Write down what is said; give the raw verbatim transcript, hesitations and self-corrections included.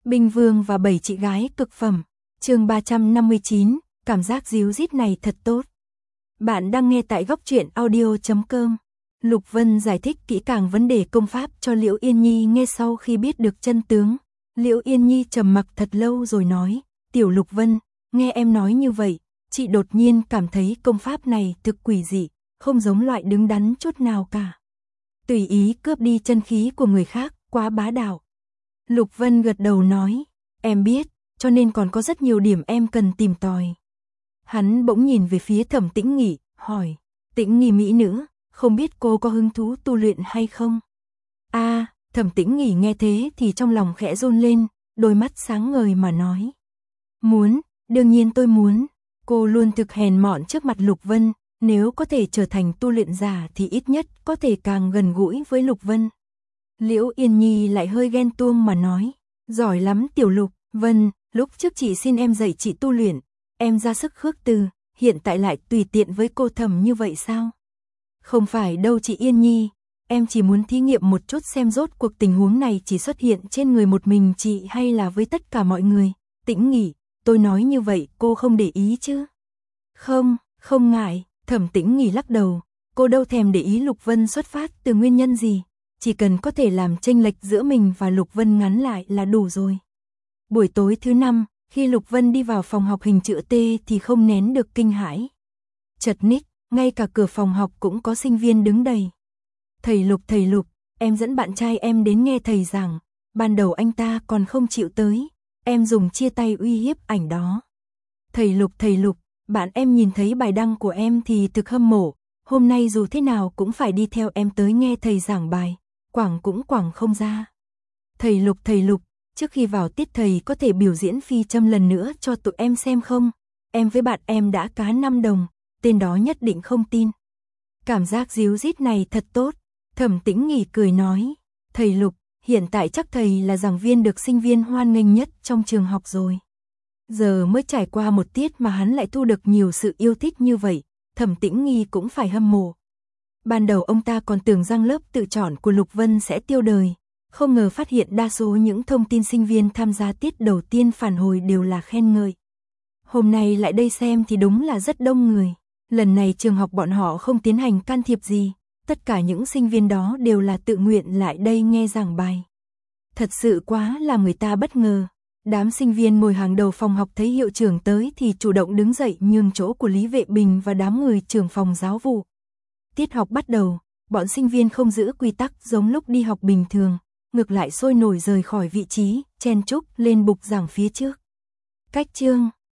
Binh Vương và bảy chị gái cực phẩm. Chương ba trăm năm mươi chín, cảm giác díu dít này thật tốt. Bạn đang nghe tại góc truyện audio chấm com. Lục Vân giải thích kỹ càng vấn đề công pháp cho Liễu Yên Nhi nghe sau khi biết được chân tướng. Liễu Yên Nhi trầm mặc thật lâu rồi nói, "Tiểu Lục Vân, nghe em nói như vậy, chị đột nhiên cảm thấy công pháp này thực quỷ dị, không giống loại đứng đắn chút nào cả. Tùy ý cướp đi chân khí của người khác, quá bá đạo." Lục Vân gật đầu nói, "Em biết, cho nên còn có rất nhiều điểm em cần tìm tòi." Hắn bỗng nhìn về phía Thẩm Tĩnh Nghỉ, hỏi, "Tĩnh Nghỉ mỹ nữ, không biết cô có hứng thú tu luyện hay không?" A, à, Thẩm Tĩnh Nghỉ nghe thế thì trong lòng khẽ run lên, đôi mắt sáng ngời mà nói, "Muốn, đương nhiên tôi muốn." Cô luôn thực hèn mọn trước mặt Lục Vân, nếu có thể trở thành tu luyện giả thì ít nhất có thể càng gần gũi với Lục Vân. Liễu Yên Nhi lại hơi ghen tuông mà nói, "Giỏi lắm Tiểu Lục Vân, lúc trước chị xin em dạy chị tu luyện, em ra sức khước từ, hiện tại lại tùy tiện với cô Thẩm như vậy sao?" "Không phải đâu chị Yên Nhi, em chỉ muốn thí nghiệm một chút xem rốt cuộc tình huống này chỉ xuất hiện trên người một mình chị hay là với tất cả mọi người." "Tĩnh Nghỉ, tôi nói như vậy cô không để ý chứ?" "Không, không ngại." Thẩm Tĩnh Nghỉ lắc đầu, cô đâu thèm để ý Lục Vân xuất phát từ nguyên nhân gì, chỉ cần có thể làm chênh lệch giữa mình và Lục Vân ngắn lại là đủ rồi. Buổi tối thứ năm, khi Lục Vân đi vào phòng học hình chữ T thì không nén được kinh hãi. Chật ních, ngay cả cửa phòng học cũng có sinh viên đứng đầy. "Thầy Lục, thầy Lục, em dẫn bạn trai em đến nghe thầy giảng, ban đầu anh ta còn không chịu tới, em dùng chia tay uy hiếp ảnh đó." "Thầy Lục, thầy Lục, bạn em nhìn thấy bài đăng của em thì thực hâm mộ, hôm nay dù thế nào cũng phải đi theo em tới nghe thầy giảng bài, quảng cũng quảng không ra." "Thầy Lục, thầy Lục, trước khi vào tiết thầy có thể biểu diễn phi châm lần nữa cho tụi em xem không? Em với bạn em đã cá năm đồng, tên đó nhất định không tin." Cảm giác díu dít này thật tốt. Thẩm Tĩnh Nghỉ cười nói, "Thầy Lục, hiện tại chắc thầy là giảng viên được sinh viên hoan nghênh nhất trong trường học rồi." Giờ mới trải qua một tiết mà hắn lại thu được nhiều sự yêu thích như vậy, Thẩm Tĩnh Nghi cũng phải hâm mộ. Ban đầu ông ta còn tưởng rằng lớp tự chọn của Lục Vân sẽ tiêu đời, không ngờ phát hiện đa số những thông tin sinh viên tham gia tiết đầu tiên phản hồi đều là khen ngợi. Hôm nay lại đây xem thì đúng là rất đông người. Lần này trường học bọn họ không tiến hành can thiệp gì, tất cả những sinh viên đó đều là tự nguyện lại đây nghe giảng bài. Thật sự quá làm người ta bất ngờ. Đám sinh viên ngồi hàng đầu phòng học thấy hiệu trưởng tới thì chủ động đứng dậy nhường chỗ của Lý Vệ Bình và đám người trưởng phòng giáo vụ. Tiết học bắt đầu, bọn sinh viên không giữ quy tắc giống lúc đi học bình thường, ngược lại sôi nổi rời khỏi vị trí, chen chúc lên bục giảng phía trước. "Cách chương,